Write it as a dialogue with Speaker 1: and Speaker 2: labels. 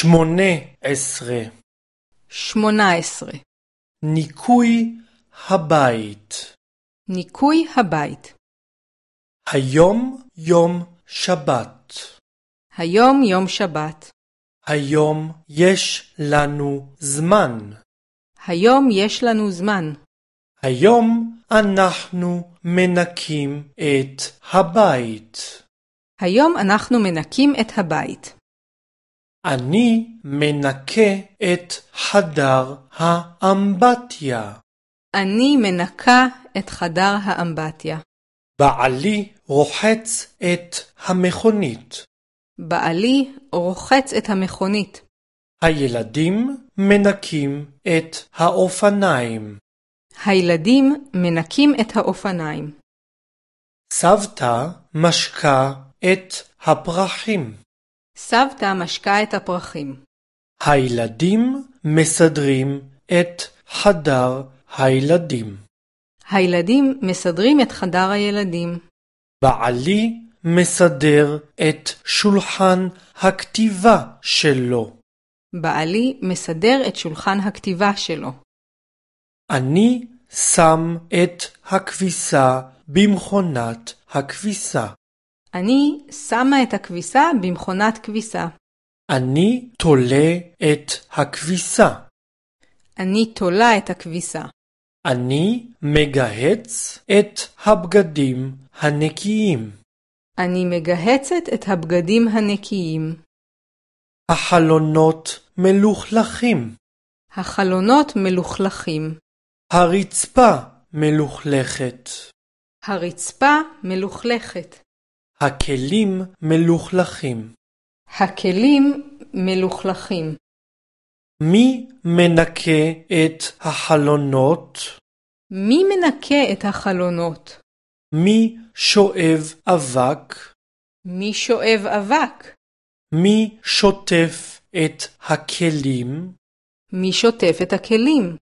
Speaker 1: 18.
Speaker 2: 18.
Speaker 1: ניקוי הבית.
Speaker 2: ניקוי הבית.
Speaker 1: היום יום שבת.
Speaker 2: היום יום שבת.
Speaker 1: היום יש לנו זמן.
Speaker 2: היום יש לנו זמן.
Speaker 1: היום אנחנו מנקים את הבית.
Speaker 2: היום אנחנו מנקים את הבית.
Speaker 1: אני מנקה את חדר האמבטיה.
Speaker 2: אני מנקה את חדר האמבטיה.
Speaker 1: בעלי רוחץ את המכונית.
Speaker 2: בעלי רוחץ את המכונית.
Speaker 1: הילדים מנקים את האופניים.
Speaker 2: הילדים מנקים את האופניים.
Speaker 1: סבתא משקה את הפרחים.
Speaker 2: סבתא משקה את הפרחים.
Speaker 1: הילדים מסדרים את חדר הילדים.
Speaker 2: הילדים מסדרים את חדר הילדים.
Speaker 1: בעלי מסדר את שולחן הכתיבה שלו.
Speaker 2: בעלי מסדר את שולחן הכתיבה שלו.
Speaker 1: אני שם את הכביסה במכונת הכביסה.
Speaker 2: אני שמה את הכביסה במכונת כביסה.
Speaker 1: אני תולה את הכביסה.
Speaker 2: אני תולה את הכביסה.
Speaker 1: אני מגהץ את הבגדים הנקיים.
Speaker 2: אני מגהצת את הבגדים הנקיים.
Speaker 1: החלונות מלוכלכים.
Speaker 2: החלונות מלוכלכים.
Speaker 1: הרצפה מלוכלכת.
Speaker 2: הרצפה מלוכלכת.
Speaker 1: הכלים מלוכלכים.
Speaker 2: הכלים מלוכלכים.
Speaker 1: מי מנקה את החלונות?
Speaker 2: מי מנקה את החלונות?
Speaker 1: מי שואב אבק?
Speaker 2: מי שואב אבק?
Speaker 1: מי שוטף את הכלים?
Speaker 2: מי שוטף את הכלים?